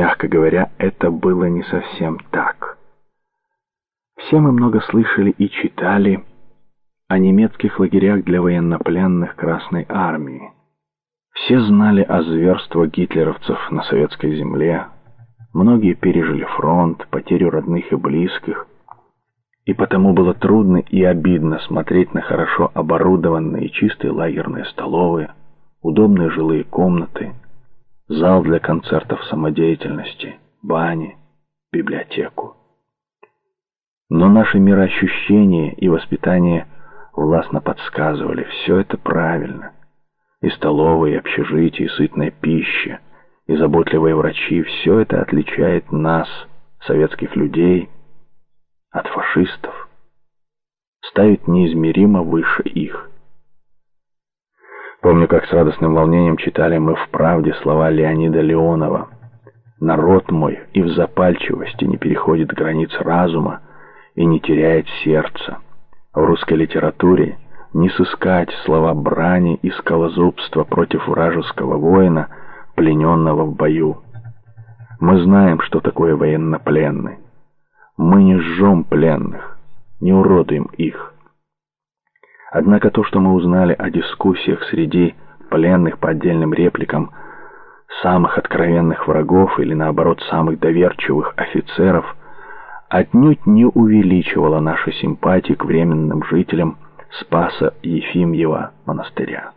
мягко говоря, это было не совсем так. Все мы много слышали и читали о немецких лагерях для военнопленных Красной Армии. Все знали о зверствах гитлеровцев на советской земле. Многие пережили фронт, потерю родных и близких. И потому было трудно и обидно смотреть на хорошо оборудованные и чистые лагерные столовые, удобные жилые комнаты, зал для концертов самодеятельности, бани, библиотеку. Но наши мироощущения и воспитание властно подсказывали: все это правильно. И столовые, и общежития, и сытная пища, и заботливые врачи — все это отличает нас, советских людей, от фашистов, ставит неизмеримо выше их. Помню, как с радостным волнением читали мы в «Правде» слова Леонида Леонова: «Народ мой и в запальчивости не переходит границ разума и не теряет сердца». В русской литературе не сыскать слова брани и скалозубства против вражеского воина, плененного в бою. Мы знаем, что такое военнопленный. Мы не жжем пленных, не уродуем их. Однако то, что мы узнали о дискуссиях среди пленных по отдельным репликам самых откровенных врагов или, наоборот, самых доверчивых офицеров, отнюдь не увеличивало наши симпатии к временным жителям Спаса Ефимьева монастыря.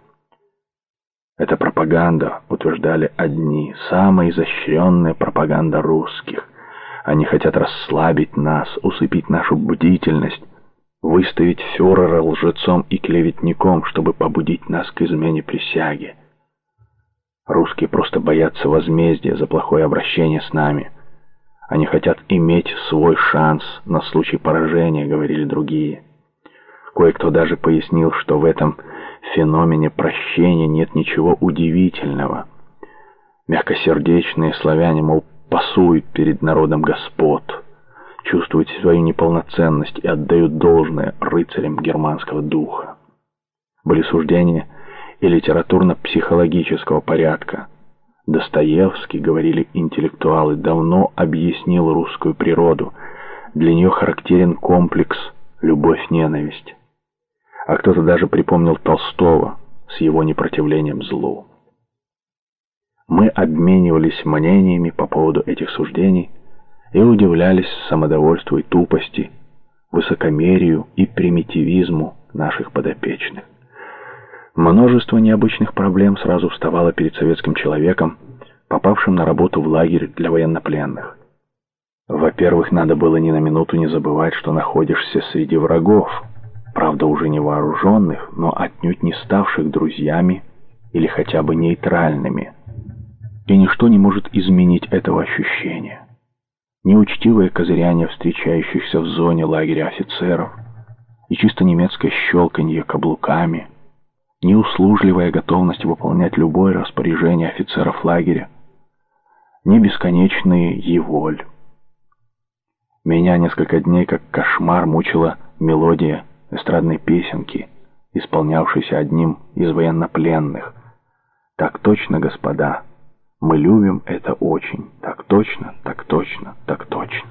Это пропаганда, утверждали одни, самая изощренная пропаганда русских. Они хотят расслабить нас, усыпить нашу бдительность, выставить фюрера лжецом и клеветником, чтобы побудить нас к измене присяги. Русские просто боятся возмездия за плохое обращение с нами. Они хотят иметь свой шанс на случай поражения, говорили другие. Кое-кто даже пояснил, что в этом феномене прощения нет ничего удивительного. Мягкосердечные славяне, мол, пасуют перед народом господ, чувствуют свою неполноценность и отдают должное рыцарям германского духа. Были суждения и литературно-психологического порядка. Достоевский, говорили интеллектуалы, давно объяснил русскую природу. Для нее характерен комплекс любовь-ненависть. А кто-то даже припомнил Толстого с его непротивлением злу. Мы обменивались мнениями по поводу этих суждений и удивлялись самодовольству и тупости, высокомерию и примитивизму наших подопечных. Множество необычных проблем сразу вставало перед советским человеком, попавшим на работу в лагерь для военнопленных. Во-первых, надо было ни на минуту не забывать, что находишься среди врагов, правда уже не вооруженных, но отнюдь не ставших друзьями или хотя бы нейтральными. И ничто не может изменить этого ощущения. Неучтивое козыряние встречающихся в зоне лагеря офицеров и чисто немецкое щелканье каблуками, неуслужливая готовность выполнять любое распоряжение офицеров лагеря, не бесконечные «еволь». Меня несколько дней как кошмар мучила мелодия эстрадной песенки, исполнявшейся одним из военнопленных. «Так точно, господа, мы любим это очень, так точно, так точно, так точно».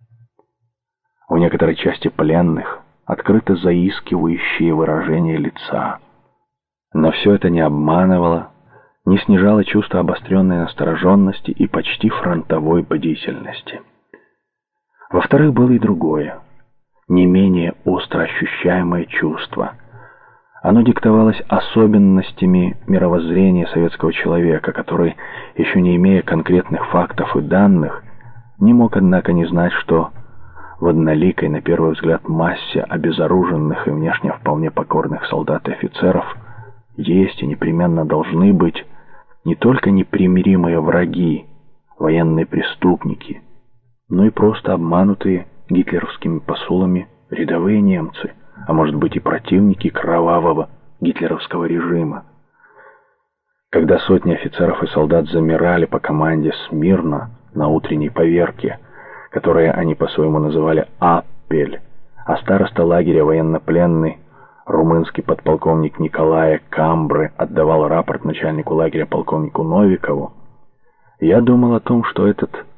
У некоторой части пленных открыто заискивающие выражения лица. Но все это не обманывало, не снижало чувство обостренной настороженности и почти фронтовой бдительности. Во-вторых, было и другое, не менее остро ощущаемое чувство. Оно диктовалось особенностями мировоззрения советского человека, который, еще не имея конкретных фактов и данных, не мог, однако, не знать, что в одноликой, на первый взгляд, массе обезоруженных и внешне вполне покорных солдат и офицеров есть и непременно должны быть не только непримиримые враги, военные преступники, но и просто обманутые гитлеровскими посулами рядовые немцы, а может быть и противники кровавого гитлеровского режима. Когда сотни офицеров и солдат замирали по команде смирно на утренней поверке, которое они по-своему называли «аппель», а староста лагеря военнопленный, румынский подполковник Николая Камбры, отдавал рапорт начальнику лагеря полковнику Новикову, Я думал о том, что этот